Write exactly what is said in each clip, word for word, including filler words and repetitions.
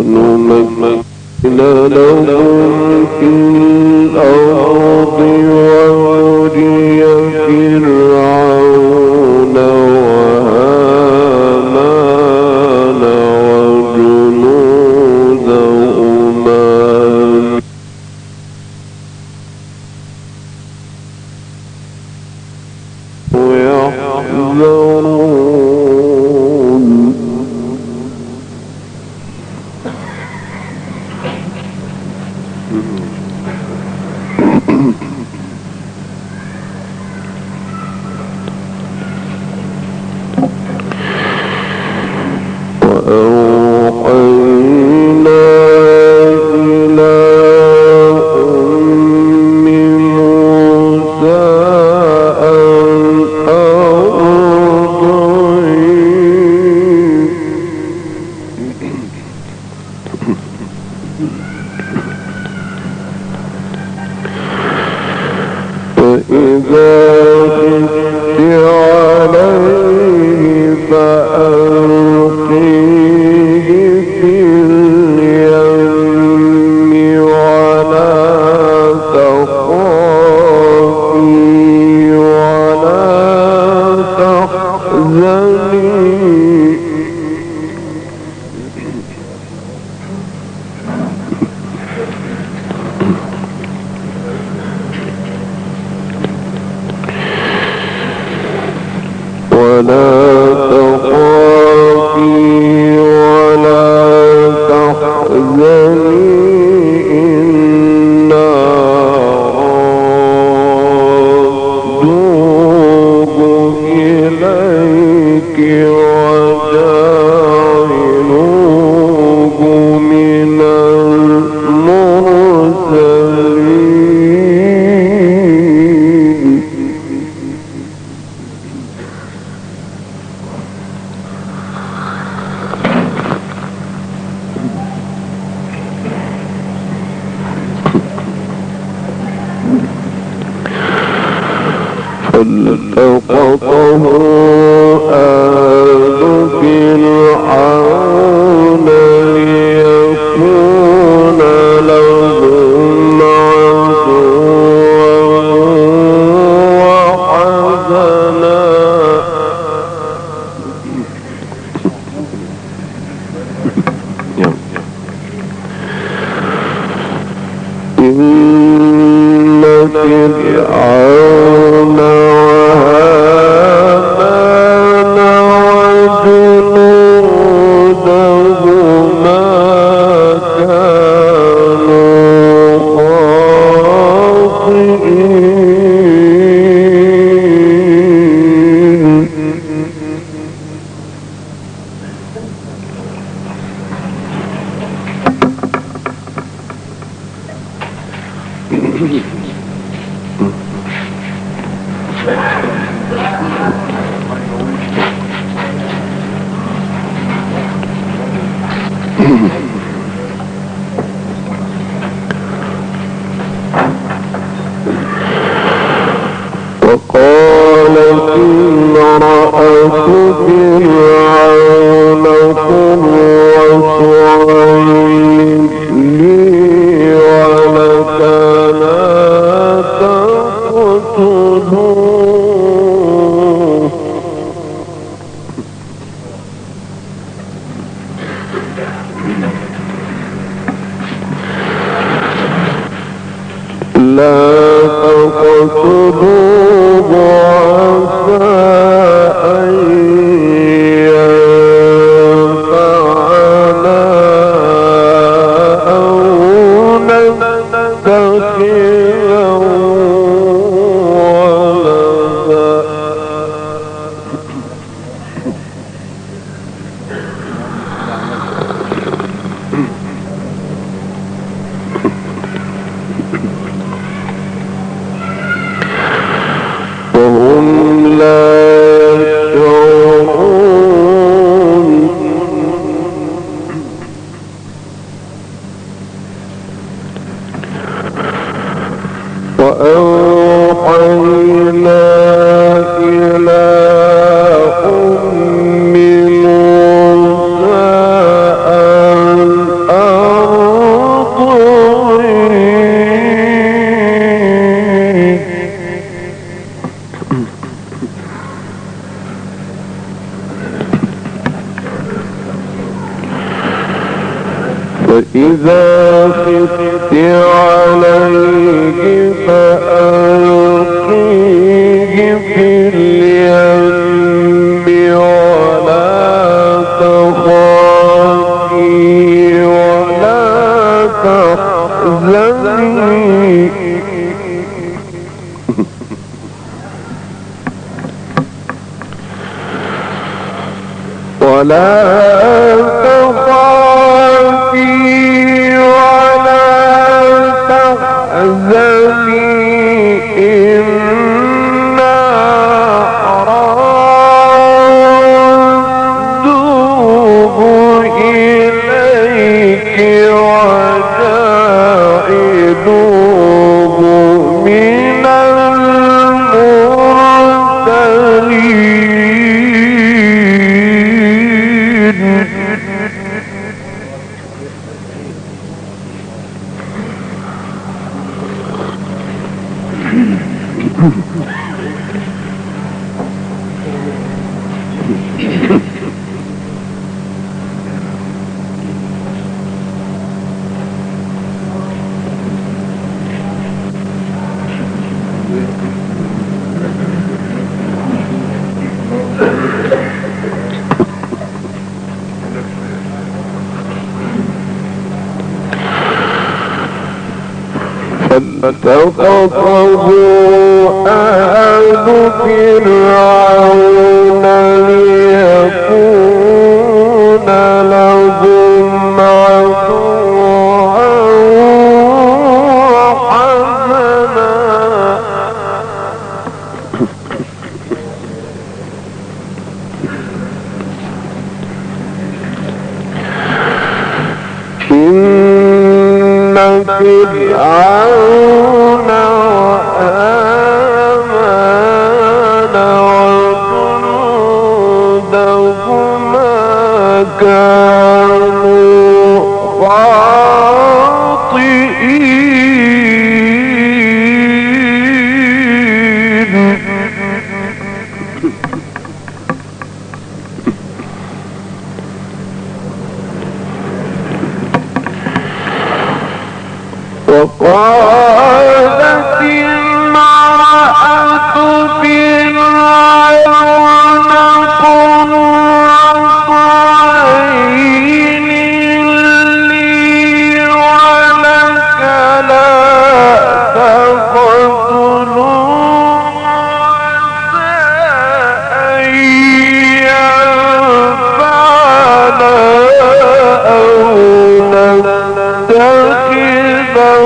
ونمكن لهم في الأرض ونري فرعون وهامان وجنودهما يحذرون وأوحينا إلى أم موسى أن أرضعيه فإذا خفت عليه فألقيه في اليم ولا تخافي ولا تحزني ولا تخافي ولا تحزني إنا ردوه إليك وجاعلوه من المرسلين فالتقطه آل فرعون ليكون لهم عدوا وحزنا إن فرعون وهامان وجنودهما كانوا خاطئين وقالت امرأة فرعون قرة عين لي ولك لا تقتلوه لا تقتلوه عسى أن ينفعنا أو نتخذه ولدا فإذا خفت عليه فألقيه في اليم ولا تخافي ولا تحزني ولا تخافي ولا تحزني إنا ردوه إليك وجاعلوه من المرسلين. فالتقطه آل فرعون ليكون لهم عدوا وحزنا إن فرعون وآمان وجنودهما كانوا خاطئين. وقالت امرأة فرعون قرة عين لي ولك لا تقتلوه عسى أن ينفعنا أو نتخذه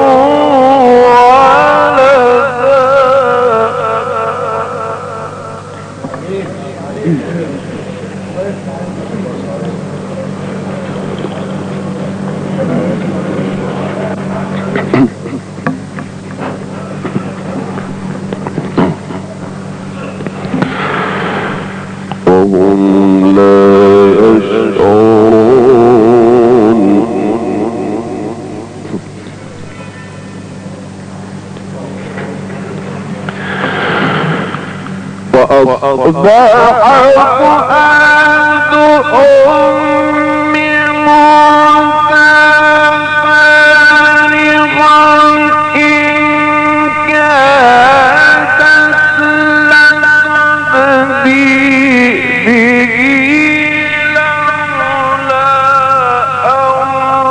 وهم لا يشعرون. وأصبح فؤاد أم موسى فارغا إن كادت لتبدي به لولا أن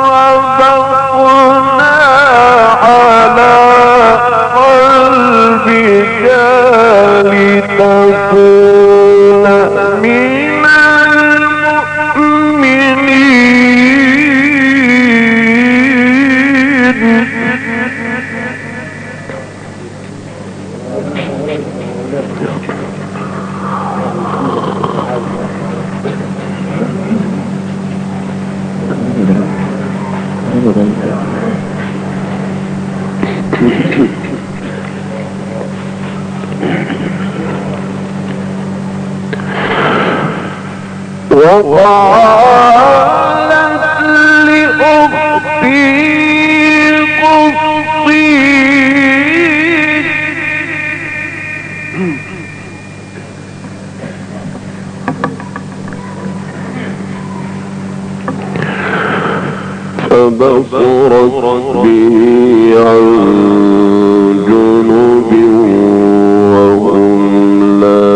ربطنا على قلبك لتكون من المؤمنين. وقالت لأختي قصي فبصرت فبصرت به عن جنب وهم لا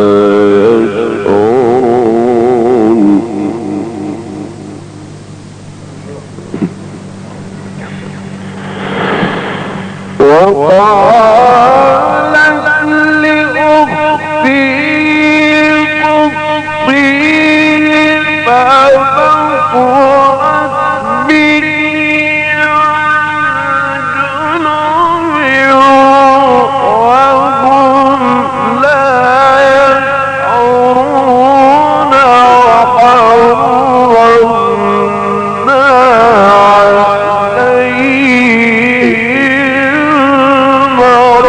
يشعرون وقالت لأختي قصي فبصرت به عن جنب وهم لا يشعرون وحرمنا عليهم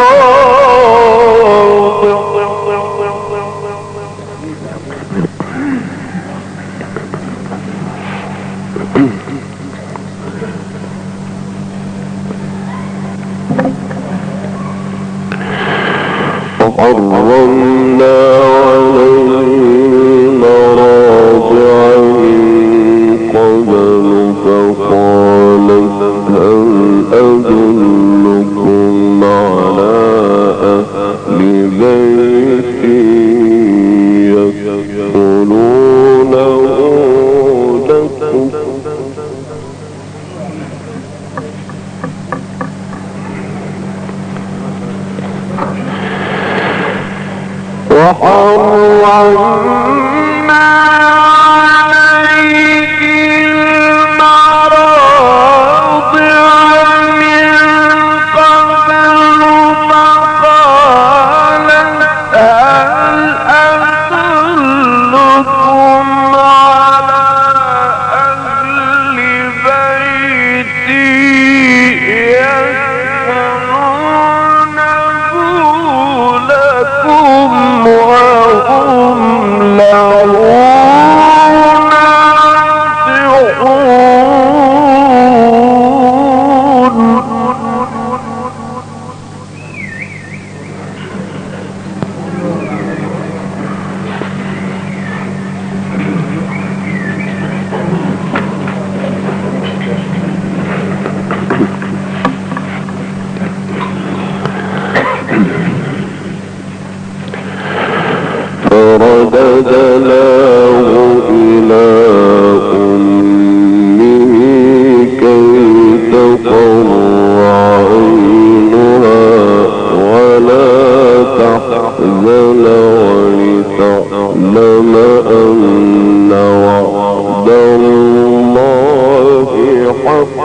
وحرمنا عليهم مراضع من قبل فقالت هل أدلكم على أهل بيت يكفلونه لكم وحرمنا عليه المراضع من قبل فقالت هل أدلكم على أهل بيت يكفلونه لكم وهم له فرددناه إلى أمه كي تقر عينها ولا تحزن ولتعلم أن وعد الله حق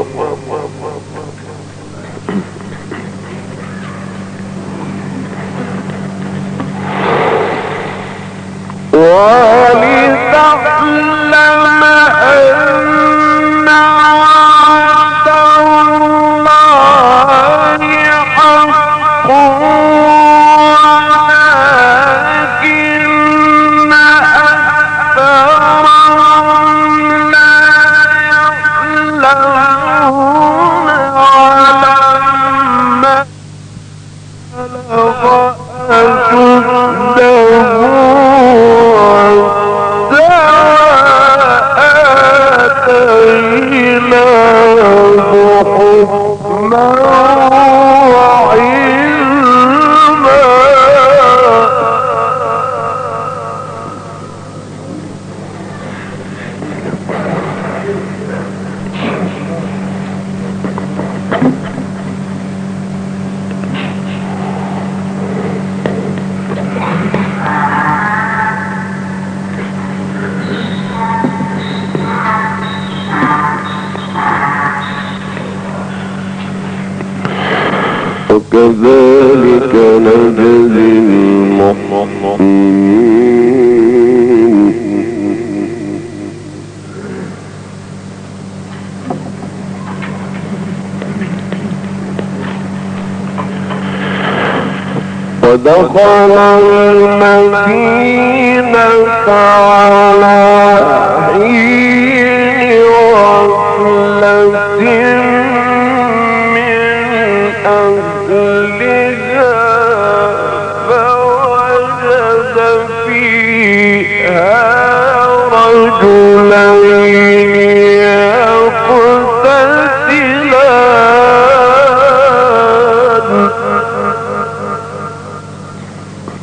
ولتعلم أن وعد الله حق ولكن أكثرهم لا يعلمون ولما بلغ أشده وكذلك نجزي المحسنين ودخل المدينة على حين غفلة من أهلها فوجد فيها رجلين يقتتلان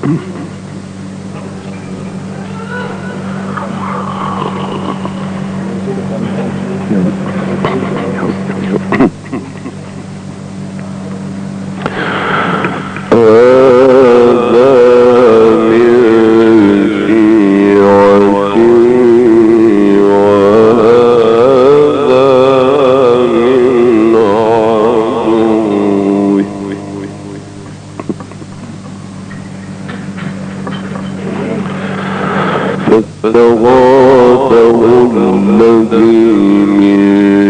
فاستغاثه الذي من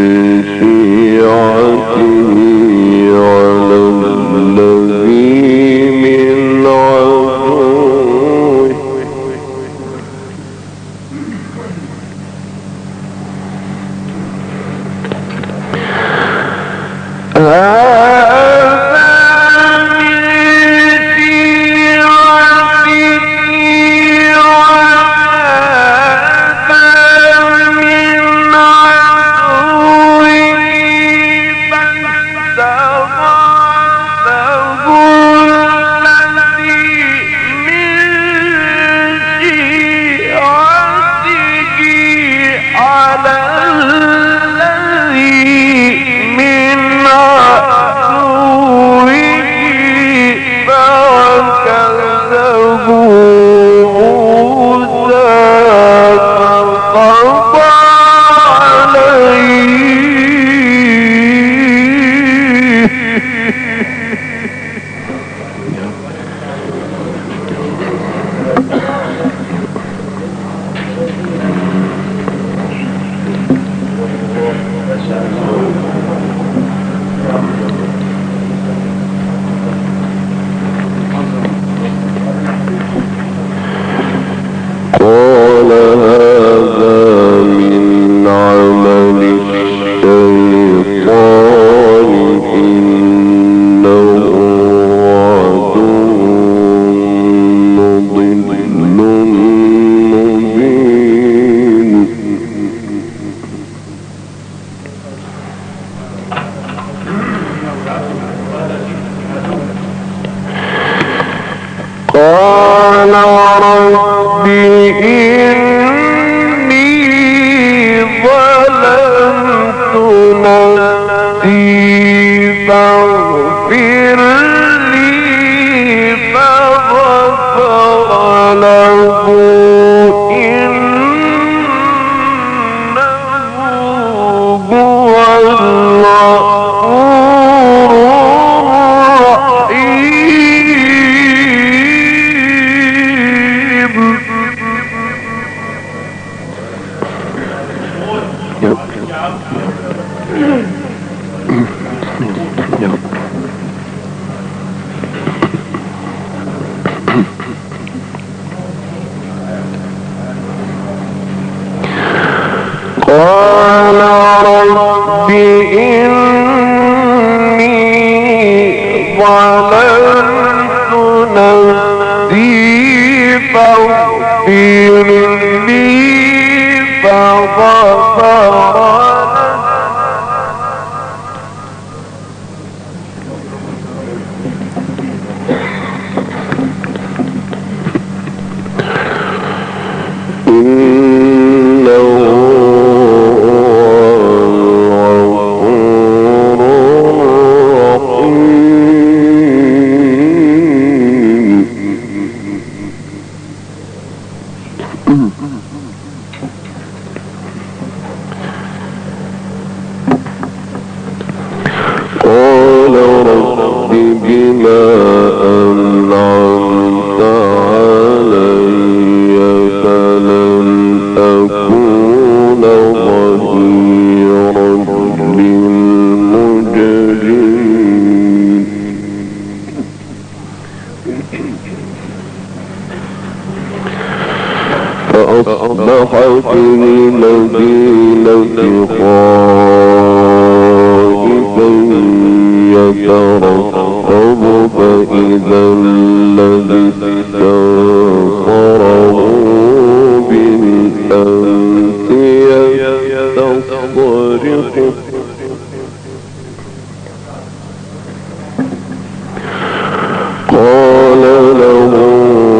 شيعته على الذي من عدوه قال هذا من عمل الشيطان إنه عدو مضل مبين قال رب إني ظلمت نفسي فاغفر لي فغفر له إنه هو الغفور الرحيم. قال رب إني ظلمت نفسي فاغفر لي فغفر قال رب بما أنعمت علي فلن أكون ظهيرا للمجرمين. فأصبح في المدينة خائفا يترقب فإذا الذي استنصره بالأمس يستصرخه قال له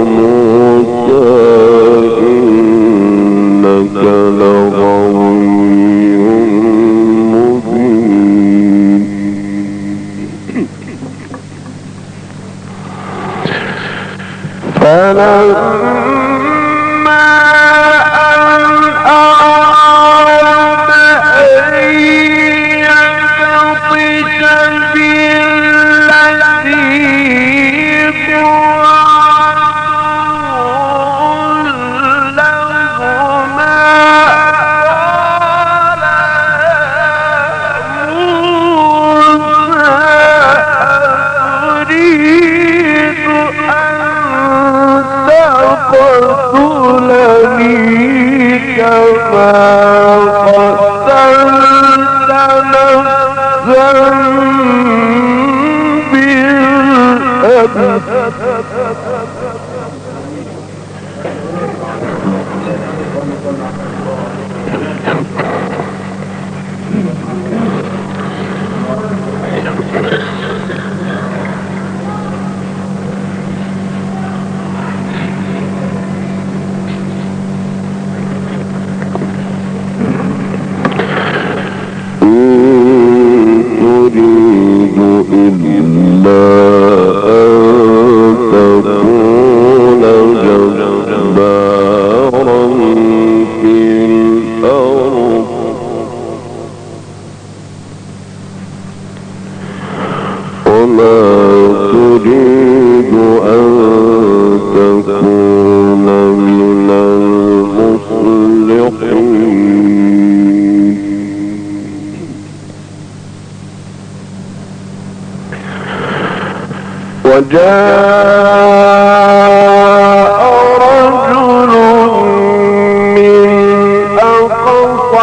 وجاء رجل من أقصى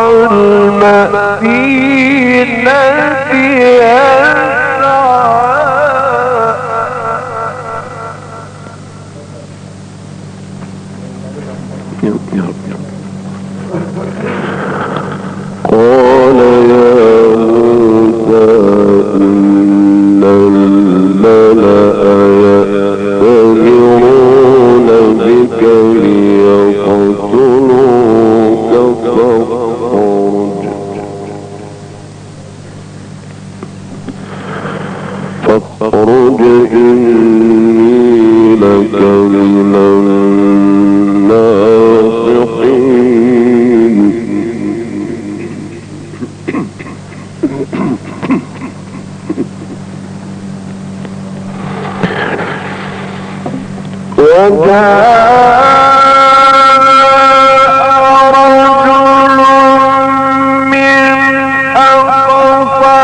المدينة يسعى قال يا موسى إن الملأ يأتمرون بك ليقتلوك فاخرج فاخرج إني لك من الناصحين وجاء رجل من أقصى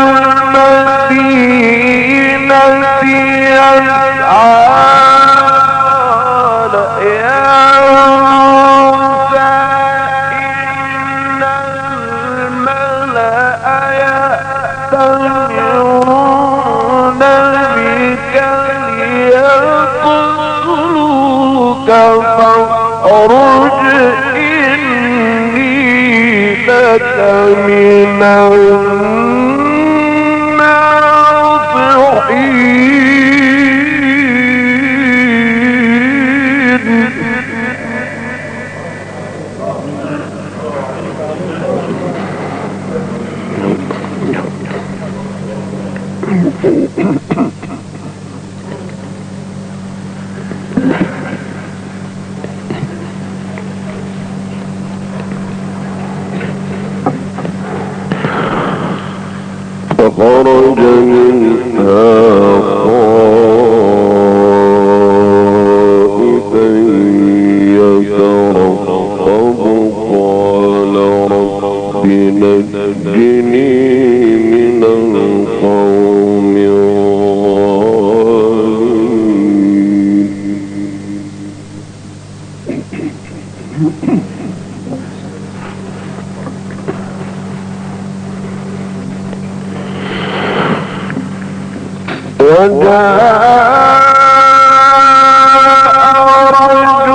المدينة يسعى قال يا موسى إن الملأ يأتمرون بك ليقتلوك فاخرج إني لك من فخرج منها خائفا يترقب قال رب نجني من القوم الظالمين وجاء رجل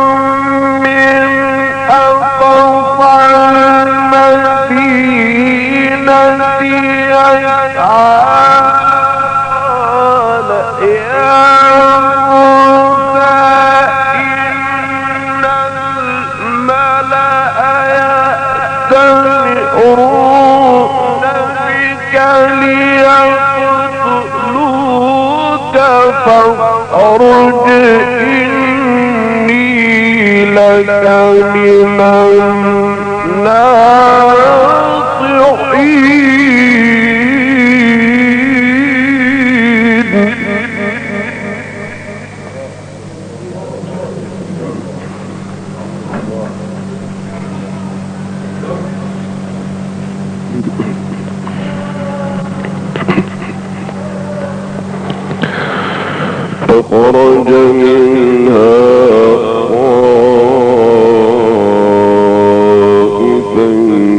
من أقصى المدينة فاخرج إني لك من الناصحين. فخرج منها خائفا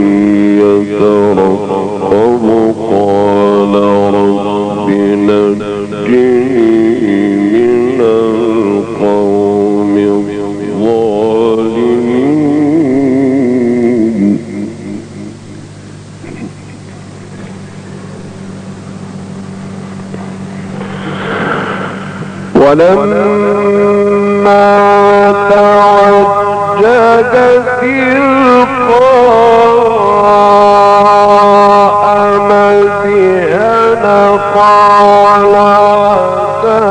يترقب قال رب نجني من القوم الظالمين. ولما تعجل تلقاء مدين قال عسى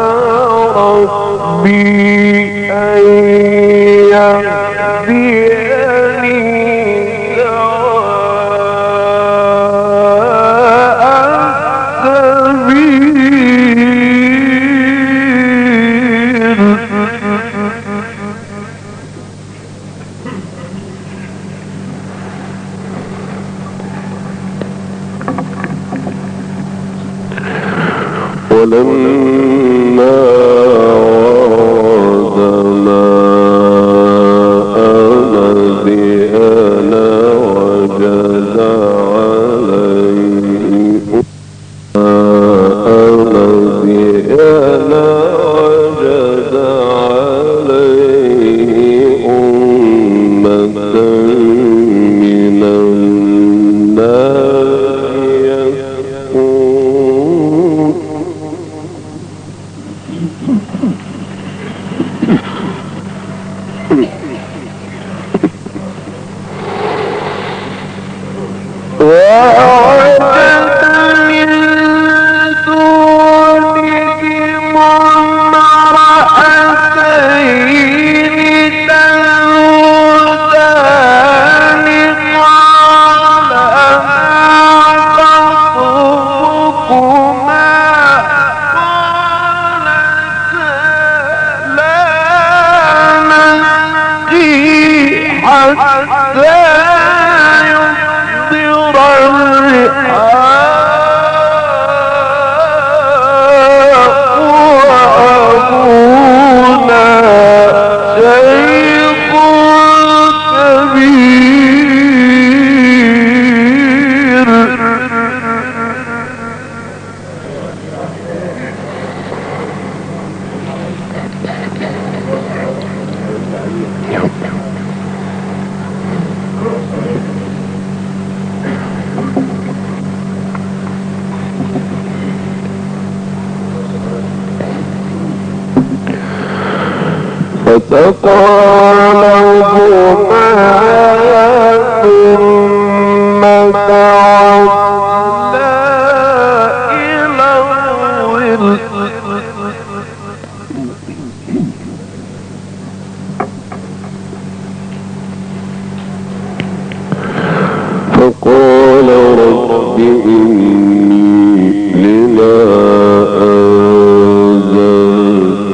ربي أن يهديني سواء السبيل. ولما ورد ماء مدين وجد عليه ماء مدين وجد عليه أمة من الناس يسقون. ووجد من دونهم امرأتين تذودان قال ما خطبكما قالتا لا نسقي حتى يصدر الرحاق وأبونا شيخ كبير. فسقى لهما ثم تعدى إلى الظل فقال رب إني لما أنزلت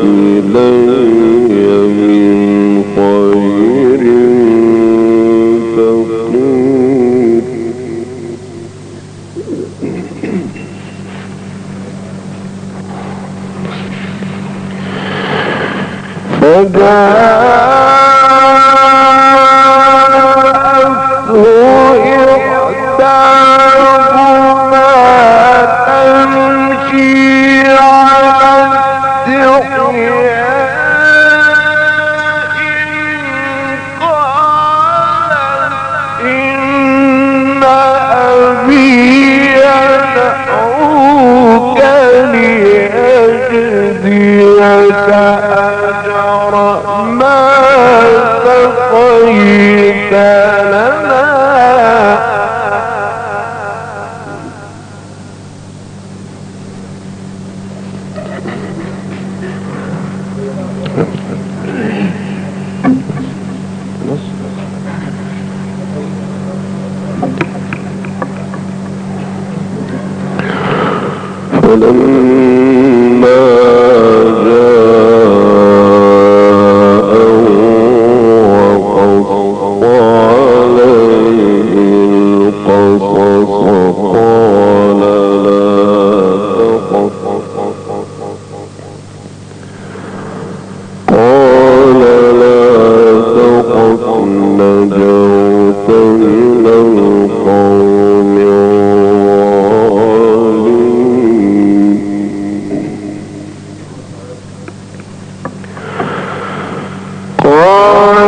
إلي من خير فقير. فجاءته إحداهما تمشي على استحياء قالت إن أبي يدعوك ليجزيك أجر ما سقيت لنا.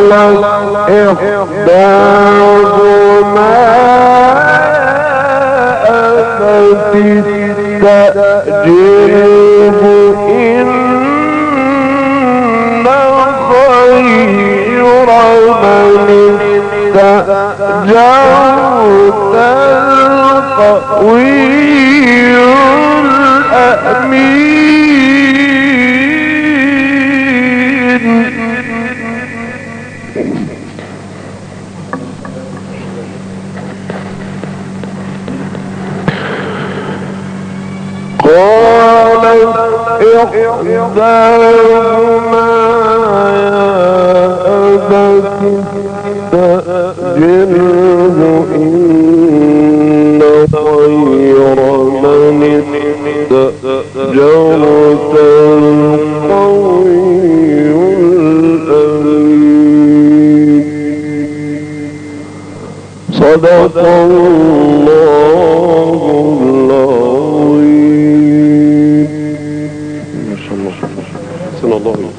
إحداهما أتت التأجيب إن خير من استأجرت القوي الأمين. قالت إحداهما يا أبت استأجره إن خير من استأجرت القوي الأمين. صدق الله العظيم. ما شاء الله.